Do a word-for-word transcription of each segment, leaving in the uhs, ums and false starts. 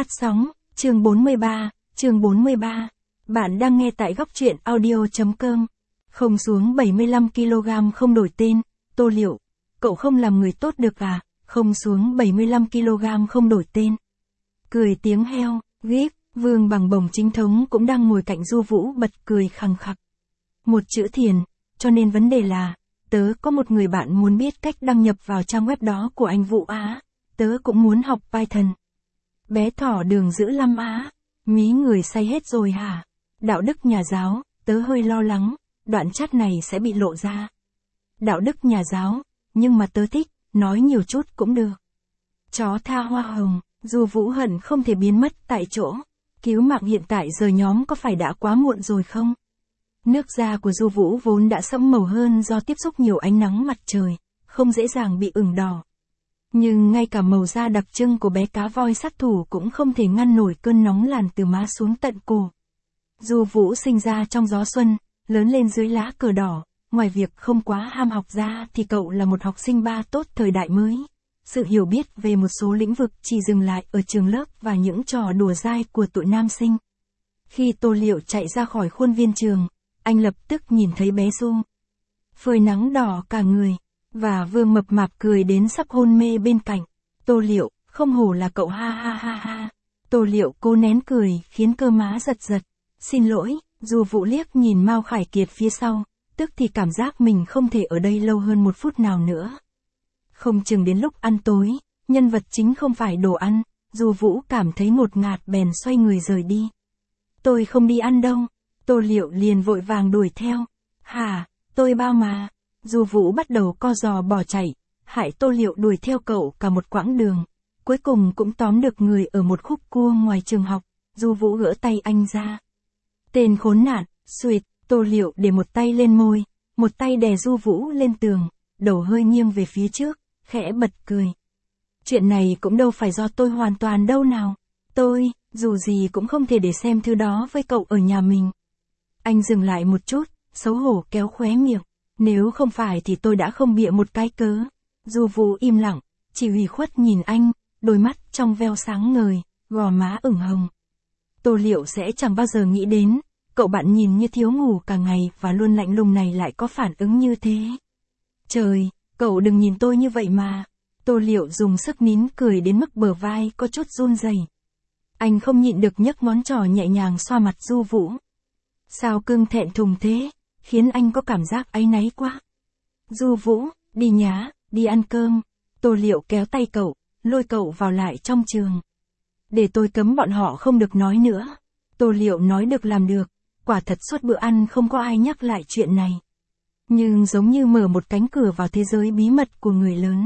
Phát sóng, chương bốn mươi ba, chương bốn mươi ba. Bạn đang nghe tại góc truyện audio chấm com. Không xuống bảy mươi lăm ki lô gam không đổi tên, Tô Liệu. Cậu không làm người tốt được à, không xuống bảy mươi lăm ki lô gam không đổi tên. Cười tiếng heo, gíp, Vương Bằng Bổng chính thống cũng đang ngồi cạnh Du Vũ bật cười khằng khặc. Một chữ thiền, cho nên vấn đề là, tớ có một người bạn muốn biết cách đăng nhập vào trang web đó của anh Vũ Á, tớ cũng muốn học Python. Bé thỏ đường dữ lắm á, mí người say hết rồi hả? Đạo đức nhà giáo, tớ hơi lo lắng, đoạn chat này sẽ bị lộ ra. Đạo đức nhà giáo, nhưng mà tớ thích, nói nhiều chút cũng được. Chó tha hoa hồng, Du Vũ hận không thể biến mất tại chỗ. Cứu mạng hiện tại giờ nhóm có phải đã quá muộn rồi không? Nước da của Du Vũ vốn đã sẫm màu hơn do tiếp xúc nhiều ánh nắng mặt trời, không dễ dàng bị ửng đỏ. Nhưng ngay cả màu da đặc trưng của bé cá voi sát thủ cũng không thể ngăn nổi cơn nóng làn từ má xuống tận cổ. Du Vũ sinh ra trong gió xuân, lớn lên dưới lá cờ đỏ, ngoài việc không quá ham học ra thì cậu là một học sinh ba tốt thời đại mới. Sự hiểu biết về một số lĩnh vực chỉ dừng lại ở trường lớp và những trò đùa dai của tụi nam sinh. Khi Tô Liệu chạy ra khỏi khuôn viên trường, anh lập tức nhìn thấy bé Du. Phơi nắng đỏ cả người, và Vương mập mạp cười đến sắp hôn mê bên cạnh. Tô Liệu, không hổ là cậu ha ha ha ha. Tô Liệu cố nén cười khiến cơ má giật giật. Xin lỗi, Du Vũ liếc nhìn Mao Khải Kiệt phía sau, tức thì cảm giác mình không thể ở đây lâu hơn một phút nào nữa. Không chừng đến lúc ăn tối, nhân vật chính không phải đồ ăn, Du Vũ cảm thấy ngột ngạt bèn xoay người rời đi. Tôi không đi ăn đâu. Tô Liệu liền vội vàng đuổi theo. Hả, tôi bao mà. Du Vũ bắt đầu co giò bỏ chạy, hại Tô Liệu đuổi theo cậu cả một quãng đường. Cuối cùng cũng tóm được người ở một khúc cua ngoài trường học, Du Vũ gỡ tay anh ra. Tên khốn nạn, suýt, Tô Liệu để một tay lên môi, một tay đè Du Vũ lên tường, đầu hơi nghiêng về phía trước, khẽ bật cười. Chuyện này cũng đâu phải do tôi hoàn toàn đâu nào. Tôi, dù gì cũng không thể để xem thứ đó với cậu ở nhà mình. Anh dừng lại một chút, xấu hổ kéo khóe miệng. Nếu không phải thì tôi đã không bịa một cái cớ. Du Vũ im lặng, chỉ ủy khuất nhìn anh, đôi mắt trong veo sáng ngời, gò má ửng hồng. Tô Liệu sẽ chẳng bao giờ nghĩ đến, cậu bạn nhìn như thiếu ngủ cả ngày và luôn lạnh lùng này lại có phản ứng như thế. Trời, cậu đừng nhìn tôi như vậy mà. Tô Liệu dùng sức nín cười đến mức bờ vai có chút run rẩy. Anh không nhịn được nhấc ngón trỏ nhẹ nhàng xoa mặt Du Vũ. Sao cưng thẹn thùng thế, khiến anh có cảm giác áy náy quá. Du Vũ, đi nhá, đi ăn cơm. Tô Liệu kéo tay cậu, lôi cậu vào lại trong trường. Để tôi cấm bọn họ không được nói nữa. Tô Liệu nói được làm được, quả thật suốt bữa ăn không có ai nhắc lại chuyện này. Nhưng giống như mở một cánh cửa vào thế giới bí mật của người lớn.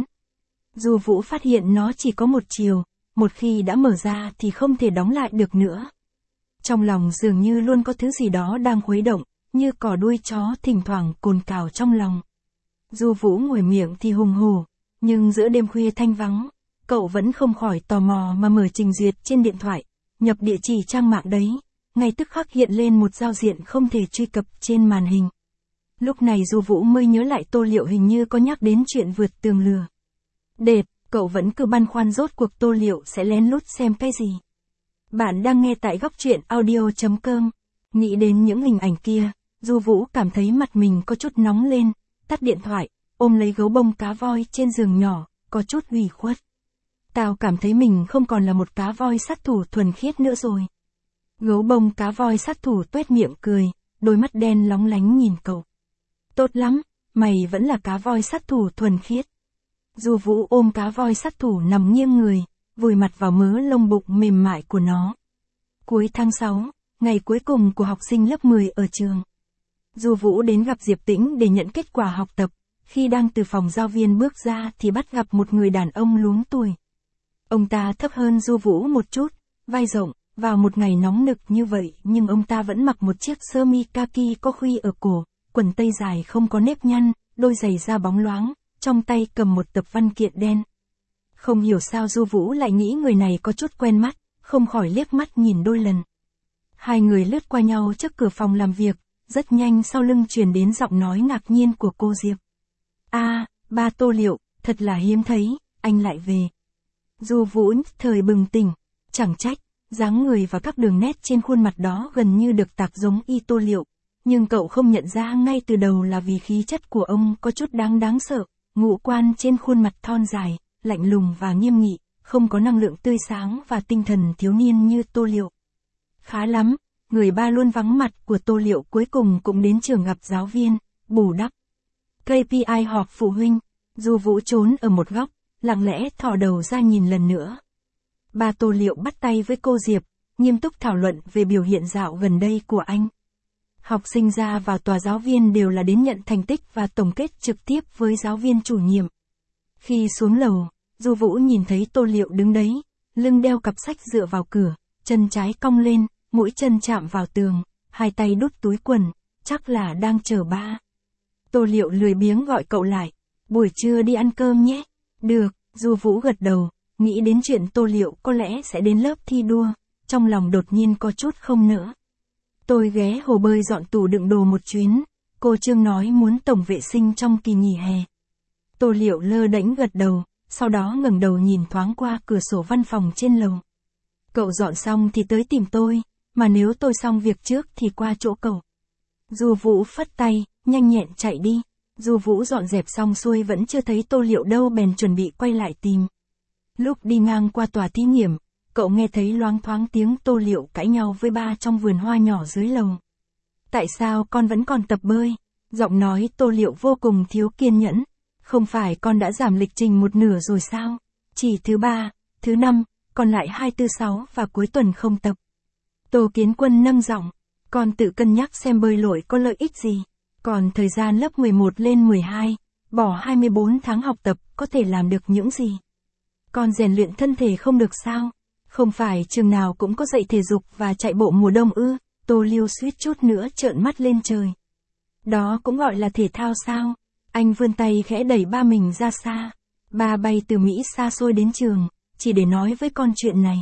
Du Vũ phát hiện nó chỉ có một chiều, một khi đã mở ra thì không thể đóng lại được nữa. Trong lòng dường như luôn có thứ gì đó đang khuấy động, như cò đuôi chó thỉnh thoảng cồn cào trong lòng. Du Vũ ngồi miệng thì hùng hổ, nhưng giữa đêm khuya thanh vắng, cậu vẫn không khỏi tò mò mà mở trình duyệt trên điện thoại, nhập địa chỉ trang mạng đấy, ngay tức khắc hiện lên một giao diện không thể truy cập trên màn hình. Lúc này Du Vũ mới nhớ lại Tô Liệu hình như có nhắc đến chuyện vượt tường lừa. Đệt, cậu vẫn cứ băn khoăn rốt cuộc Tô Liệu sẽ lén lút xem cái gì. Bạn đang nghe tại góc truyện audio chấm com. Nghĩ đến những hình ảnh kia, Du Vũ cảm thấy mặt mình có chút nóng lên, tắt điện thoại, ôm lấy gấu bông cá voi trên giường nhỏ, có chút ủy khuất. Tao cảm thấy mình không còn là một cá voi sát thủ thuần khiết nữa rồi. Gấu bông cá voi sát thủ tuét miệng cười, đôi mắt đen lóng lánh nhìn cậu. Tốt lắm, mày vẫn là cá voi sát thủ thuần khiết. Du Vũ ôm cá voi sát thủ nằm nghiêng người, vùi mặt vào mớ lông bụng mềm mại của nó. Cuối tháng sáu, ngày cuối cùng của học sinh lớp mười ở trường. Du Vũ đến gặp Diệp Tĩnh để nhận kết quả học tập, khi đang từ phòng giáo viên bước ra thì bắt gặp một người đàn ông luống tuổi. Ông ta thấp hơn Du Vũ một chút, vai rộng, vào một ngày nóng nực như vậy nhưng ông ta vẫn mặc một chiếc sơ mi kaki có khuy ở cổ, quần tây dài không có nếp nhăn, đôi giày da bóng loáng, trong tay cầm một tập văn kiện đen. Không hiểu sao Du Vũ lại nghĩ người này có chút quen mắt, không khỏi liếc mắt nhìn đôi lần. Hai người lướt qua nhau trước cửa phòng làm việc, rất nhanh sau lưng truyền đến giọng nói ngạc nhiên của cô Diệp. A, à, ba Tô Liệu, thật là hiếm thấy, anh lại về. Du Vũ thời bừng tỉnh, chẳng trách, dáng người và các đường nét trên khuôn mặt đó gần như được tạc giống y Tô Liệu. Nhưng cậu không nhận ra ngay từ đầu là vì khí chất của ông có chút đáng đáng sợ, ngũ quan trên khuôn mặt thon dài, lạnh lùng và nghiêm nghị, không có năng lượng tươi sáng và tinh thần thiếu niên như Tô Liệu. Khá lắm, người ba luôn vắng mặt của Tô Liệu cuối cùng cũng đến trường gặp giáo viên, bù đắp. ca pê i họp phụ huynh, Du Vũ trốn ở một góc, lặng lẽ thò đầu ra nhìn lần nữa. Ba Tô Liệu bắt tay với cô Diệp, nghiêm túc thảo luận về biểu hiện dạo gần đây của anh. Học sinh ra vào tòa giáo viên đều là đến nhận thành tích và tổng kết trực tiếp với giáo viên chủ nhiệm. Khi xuống lầu, Du Vũ nhìn thấy Tô Liệu đứng đấy, lưng đeo cặp sách dựa vào cửa, chân trái cong lên, mũi chân chạm vào tường, hai tay đút túi quần, chắc là đang chờ ba. Tô Liệu lười biếng gọi cậu lại, buổi trưa đi ăn cơm nhé. Được, Du Vũ gật đầu, nghĩ đến chuyện Tô Liệu có lẽ sẽ đến lớp thi đua, trong lòng đột nhiên có chút không nỡ. Tôi ghé hồ bơi dọn tủ đựng đồ một chuyến, cô Trương nói muốn tổng vệ sinh trong kỳ nghỉ hè. Tô Liệu lơ đễnh gật đầu, sau đó ngẩng đầu nhìn thoáng qua cửa sổ văn phòng trên lầu. Cậu dọn xong thì tới tìm tôi, mà nếu tôi xong việc trước thì qua chỗ cậu. Du Vũ phất tay, nhanh nhẹn chạy đi. Du Vũ dọn dẹp xong xuôi vẫn chưa thấy Tô Liệu đâu bèn chuẩn bị quay lại tìm. Lúc đi ngang qua tòa thí nghiệm, cậu nghe thấy loáng thoáng tiếng Tô Liệu cãi nhau với ba trong vườn hoa nhỏ dưới lầu. Tại sao con vẫn còn tập bơi? Giọng nói Tô Liệu vô cùng thiếu kiên nhẫn. Không phải con đã giảm lịch trình một nửa rồi sao? Chỉ thứ ba, thứ năm, còn lại hai tư sáu và cuối tuần không tập. Tô Kiến Quân nâng giọng, con tự cân nhắc xem bơi lội có lợi ích gì. Còn thời gian lớp mười một lên mười hai, bỏ hai mươi bốn tháng học tập có thể làm được những gì? Con rèn luyện thân thể không được sao? Không phải trường nào cũng có dạy thể dục và chạy bộ mùa đông ư? Tô Liêu suýt chút nữa trợn mắt lên trời. Đó cũng gọi là thể thao sao? Anh vươn tay khẽ đẩy ba mình ra xa. Ba bay từ Mỹ xa xôi đến trường, chỉ để nói với con chuyện này.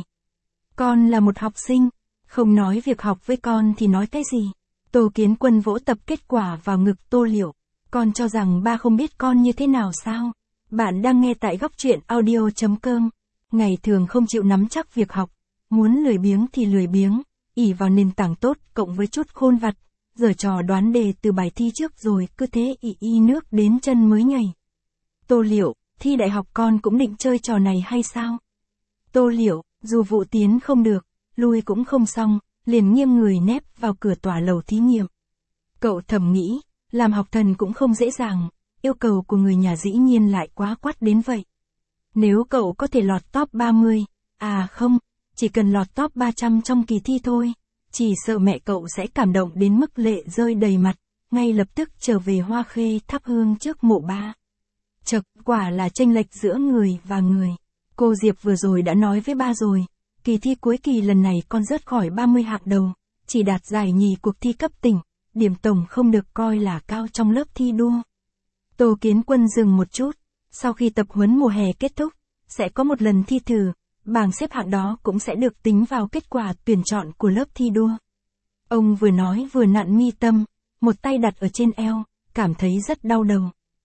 Con là một học sinh, không nói việc học với con thì nói cái gì? Tô Kiến Quân vỗ tập kết quả vào ngực Tô Liệu. Con cho rằng ba không biết con như thế nào sao? Bạn đang nghe tại góc truyện audio chấm com. Ngày thường không chịu nắm chắc việc học, muốn lười biếng thì lười biếng, ỷ vào nền tảng tốt cộng với chút khôn vặt, giở trò đoán đề từ bài thi trước rồi cứ thế ị y nước đến chân mới nhảy. Tô Liệu, thi đại học con cũng định chơi trò này hay sao? Tô Liệu, dù vụ tiến không được, lui cũng không xong, liền nghiêng người nép vào cửa tòa lầu thí nghiệm. Cậu thầm nghĩ, làm học thần cũng không dễ dàng, yêu cầu của người nhà dĩ nhiên lại quá quát đến vậy. Nếu cậu có thể lọt top ba mươi, à không, chỉ cần lọt top ba trăm trong kỳ thi thôi, chỉ sợ mẹ cậu sẽ cảm động đến mức lệ rơi đầy mặt, ngay lập tức trở về Hoa Khê thắp hương trước mộ ba. Chật, quả là chênh lệch giữa người và người. Cô Diệp vừa rồi đã nói với ba rồi, kỳ thi cuối kỳ lần này con rớt khỏi ba mươi hạng đầu, chỉ đạt giải nhì cuộc thi cấp tỉnh, điểm tổng không được coi là cao trong lớp thi đua. Tô Kiến Quân dừng một chút, sau khi tập huấn mùa hè kết thúc, sẽ có một lần thi thử, bảng xếp hạng đó cũng sẽ được tính vào kết quả tuyển chọn của lớp thi đua. Ông vừa nói vừa nặn mi tâm, một tay đặt ở trên eo, cảm thấy rất đau đầu.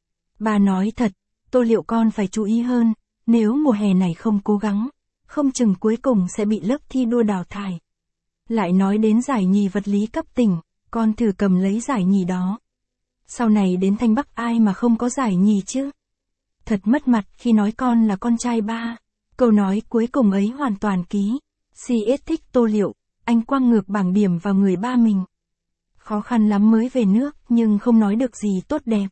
Bà nói thật, Tô Liệu con phải chú ý hơn, nếu mùa hè này không cố gắng, không chừng cuối cùng sẽ bị lớp thi đua đào thải. Lại nói đến giải nhì vật lý cấp tỉnh, con thử cầm lấy giải nhì đó. Sau này đến Thanh Bắc ai mà không có giải nhì chứ? Thật mất mặt khi nói con là con trai ba. Câu nói cuối cùng ấy hoàn toàn ký. xê ét thích Tô Liệu, anh quăng ngược bảng điểm vào người ba mình. Khó khăn lắm mới về nước nhưng không nói được gì tốt đẹp.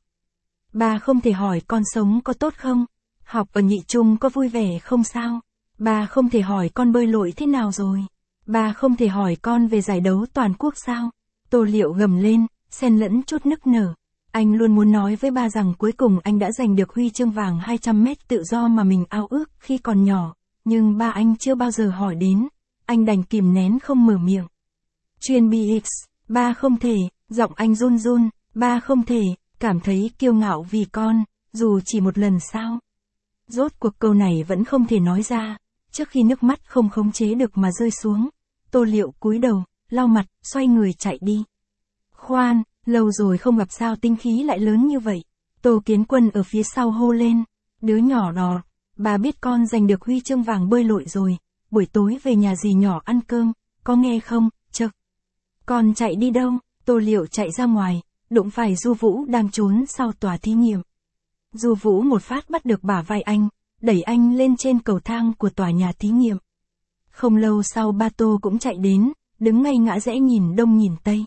Ba không thể hỏi con sống có tốt không? Học ở nhị trung có vui vẻ không sao? Ba không thể hỏi con bơi lội thế nào rồi? Ba không thể hỏi con về giải đấu toàn quốc sao? Tô Liệu gầm lên, xen lẫn chút nức nở. Anh luôn muốn nói với ba rằng cuối cùng anh đã giành được huy chương vàng hai trăm mét tự do mà mình ao ước khi còn nhỏ, nhưng ba anh chưa bao giờ hỏi đến, anh đành kìm nén không mở miệng. Chuyên bê ích, ba không thể, giọng anh run run, ba không thể, cảm thấy kiêu ngạo vì con, dù chỉ một lần sao. Rốt cuộc câu này vẫn không thể nói ra, trước khi nước mắt không khống chế được mà rơi xuống. Tô Liệu cúi đầu, lau mặt, xoay người chạy đi. Khoan, lâu rồi không gặp sao tinh khí lại lớn như vậy. Tô Kiến Quân ở phía sau hô lên. Đứa nhỏ đó, bà biết con giành được huy chương vàng bơi lội rồi, buổi tối về nhà dì nhỏ ăn cơm, có nghe không, chậc. Con chạy đi đâu? Tô Liệu chạy ra ngoài, đụng phải Du Vũ đang trốn sau tòa thí nghiệm. Du Vũ một phát bắt được bả vai anh, đẩy anh lên trên cầu thang của tòa nhà thí nghiệm. Không lâu sau ba Tô cũng chạy đến, đứng ngay ngã rẽ nhìn đông nhìn tây.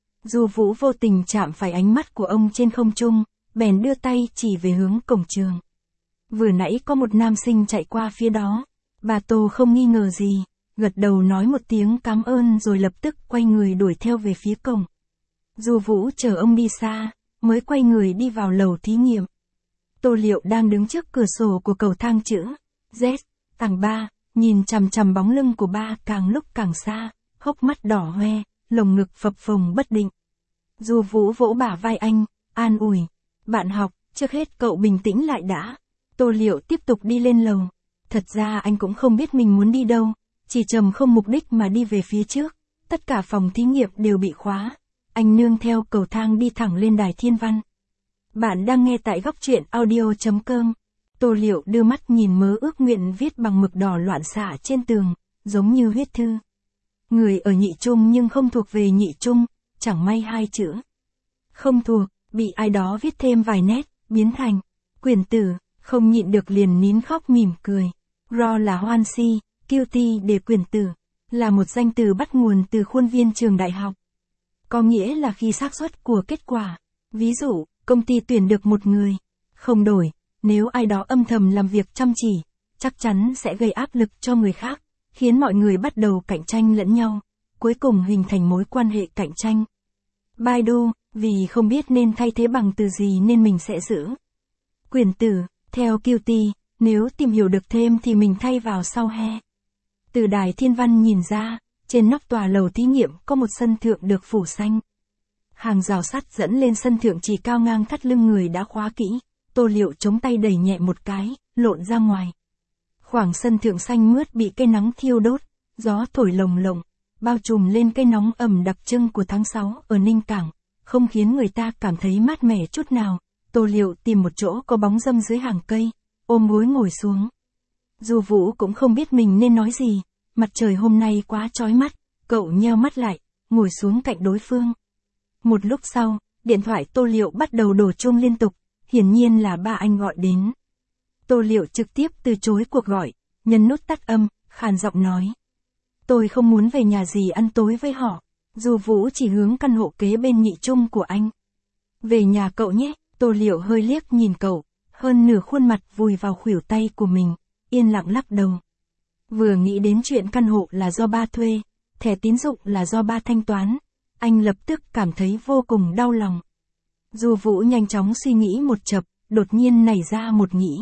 Du Vũ vô tình chạm phải ánh mắt của ông trên không trung, bèn đưa tay chỉ về hướng cổng trường. Vừa nãy có một nam sinh chạy qua phía đó. Bà Tô không nghi ngờ gì, gật đầu nói một tiếng cảm ơn rồi lập tức quay người đuổi theo về phía cổng. Du Vũ chờ ông đi xa, mới quay người đi vào lầu thí nghiệm. Tô Liệu đang đứng trước cửa sổ của cầu thang chữ Z, tầng ba, nhìn chằm chằm bóng lưng của ba càng lúc càng xa, hốc mắt đỏ hoe, lồng ngực phập phồng bất định. Du Vũ vỗ bả vai anh, an ủi, bạn học, trước hết cậu bình tĩnh lại đã. Tô Liệu tiếp tục đi lên lầu. Thật ra anh cũng không biết mình muốn đi đâu, chỉ trầm không mục đích mà đi về phía trước. Tất cả phòng thí nghiệm đều bị khóa. Anh nương theo cầu thang đi thẳng lên đài thiên văn. Bạn đang nghe tại góc truyện audio chấm com. Tô Liệu đưa mắt nhìn mớ ước nguyện viết bằng mực đỏ loạn xạ trên tường, giống như huyết thư. Người ở nhị trung nhưng không thuộc về nhị trung, chẳng may hai chữ không thuộc, bị ai đó viết thêm vài nét, biến thành quyển tử, không nhịn được liền nín khóc mỉm cười. Ro là hoan si, guilty để quyển tử, là một danh từ bắt nguồn từ khuôn viên trường đại học. Có nghĩa là khi xác suất của kết quả. Ví dụ, công ty tuyển được một người, không đổi, nếu ai đó âm thầm làm việc chăm chỉ, chắc chắn sẽ gây áp lực cho người khác, khiến mọi người bắt đầu cạnh tranh lẫn nhau, cuối cùng hình thành mối quan hệ cạnh tranh. Baidu, vì không biết nên thay thế bằng từ gì nên mình sẽ giữ quyển tử, theo guilty, nếu tìm hiểu được thêm thì mình thay vào sau he. Từ đài thiên văn nhìn ra, trên nóc tòa lầu thí nghiệm có một sân thượng được phủ xanh. Hàng rào sắt dẫn lên sân thượng chỉ cao ngang thắt lưng người đã khóa kỹ. Tô Liệu chống tay đẩy nhẹ một cái, lộn ra ngoài. Khoảng sân thượng xanh mướt bị cây nắng thiêu đốt, gió thổi lồng lộng, bao trùm lên cây nóng ẩm đặc trưng của tháng sáu ở Ninh Cảng, không khiến người ta cảm thấy mát mẻ chút nào. Tô Liệu tìm một chỗ có bóng râm dưới hàng cây, ôm gối ngồi xuống. Du Vũ cũng không biết mình nên nói gì, mặt trời hôm nay quá chói mắt, cậu nheo mắt lại, ngồi xuống cạnh đối phương. Một lúc sau, điện thoại Tô Liệu bắt đầu đổ chuông liên tục, hiển nhiên là ba anh gọi đến. Tô Liệu trực tiếp từ chối cuộc gọi, nhấn nút tắt âm, khàn giọng nói. Tôi không muốn về nhà dì ăn tối với họ. Du Vũ chỉ hướng căn hộ kế bên nhị trung của anh. Về nhà cậu nhé. Tô Liệu hơi liếc nhìn cậu, hơn nửa khuôn mặt vùi vào khuỷu tay của mình, yên lặng lắc đầu. Vừa nghĩ đến chuyện căn hộ là do ba thuê, thẻ tín dụng là do ba thanh toán, anh lập tức cảm thấy vô cùng đau lòng. Du Vũ nhanh chóng suy nghĩ một chập, đột nhiên nảy ra một nghĩ.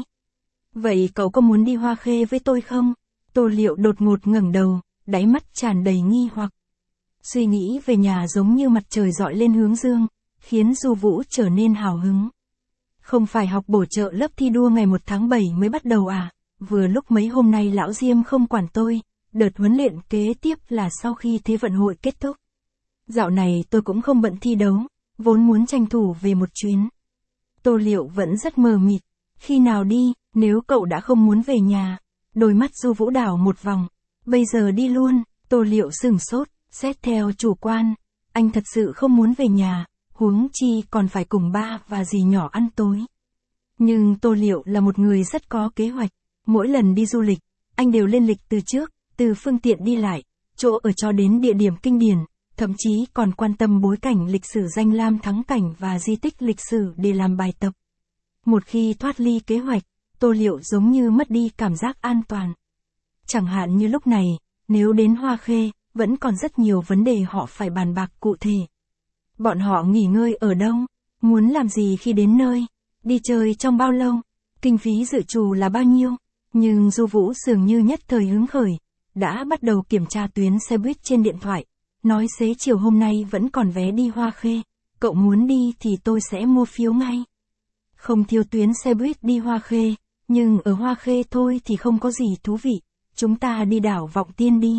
Vậy cậu có muốn đi Hoa Khê với tôi không? Tô Liệu đột ngột ngẩng đầu, đáy mắt tràn đầy nghi hoặc. Suy nghĩ về nhà giống như mặt trời rọi lên hướng dương, khiến Du Vũ trở nên hào hứng. Không phải học bổ trợ lớp thi đua ngày một tháng bảy mới bắt đầu à? Vừa lúc mấy hôm nay lão Diêm không quản tôi, đợt huấn luyện kế tiếp là sau khi Thế vận hội kết thúc. Dạo này tôi cũng không bận thi đấu, vốn muốn tranh thủ về một chuyến. Tô Liệu vẫn rất mờ mịt. Khi nào đi, nếu cậu đã không muốn về nhà? Đôi mắt Du Vũ đảo một vòng. Bây giờ đi luôn. Tô Liệu sửng sốt, xét theo chủ quan. Anh thật sự không muốn về nhà, huống chi còn phải cùng ba và dì nhỏ ăn tối. Nhưng Tô Liệu là một người rất có kế hoạch. Mỗi lần đi du lịch, anh đều lên lịch từ trước, từ phương tiện đi lại, chỗ ở cho đến địa điểm kinh điển, thậm chí còn quan tâm bối cảnh lịch sử danh lam thắng cảnh và di tích lịch sử để làm bài tập. Một khi thoát ly kế hoạch, Tô Liệu giống như mất đi cảm giác an toàn. Chẳng hạn như lúc này, nếu đến Hoa Khê, vẫn còn rất nhiều vấn đề họ phải bàn bạc cụ thể. Bọn họ nghỉ ngơi ở đâu? Muốn làm gì khi đến nơi? Đi chơi trong bao lâu? Kinh phí dự trù là bao nhiêu? Nhưng Du Vũ dường như nhất thời hứng khởi, đã bắt đầu kiểm tra tuyến xe buýt trên điện thoại, nói xế chiều hôm nay vẫn còn vé đi Hoa Khê, cậu muốn đi thì tôi sẽ mua phiếu ngay. Không thiếu tuyến xe buýt đi Hoa Khê, nhưng ở Hoa Khê thôi thì không có gì thú vị, chúng ta đi đảo Vọng Tiên đi.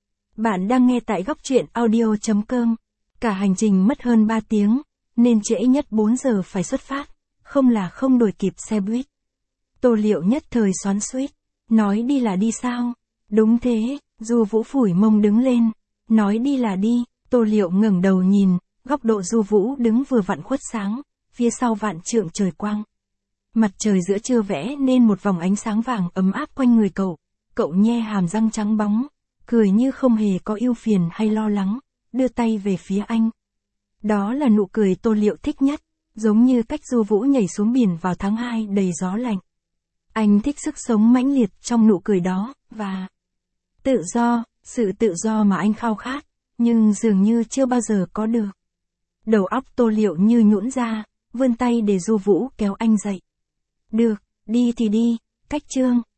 Bạn đang nghe tại góc truyện audio chấm com. Cả hành trình mất hơn ba tiếng, nên trễ nhất bốn giờ phải xuất phát, không là không đuổi kịp xe buýt. Tô Liệu nhất thời xoắn xuýt, nói đi là đi sao? Đúng thế, Du Vũ phủi mông đứng lên. Nói đi là đi, Tô Liệu ngẩng đầu nhìn, góc độ Du Vũ đứng vừa vặn khuất sáng, phía sau vạn trượng trời quang. Mặt trời giữa trưa vẽ nên một vòng ánh sáng vàng ấm áp quanh người cậu, cậu nhe hàm răng trắng bóng, cười như không hề có ưu phiền hay lo lắng, đưa tay về phía anh. Đó là nụ cười Tô Liệu thích nhất, giống như cách Du Vũ nhảy xuống biển vào tháng hai đầy gió lạnh. Anh thích sức sống mãnh liệt trong nụ cười đó, và tự do, sự tự do mà anh khao khát, nhưng dường như chưa bao giờ có được. Đầu óc Tô Liệu như nhũn ra, vươn tay để Du Vũ kéo anh dậy. Được, đi thì đi, cách Trương.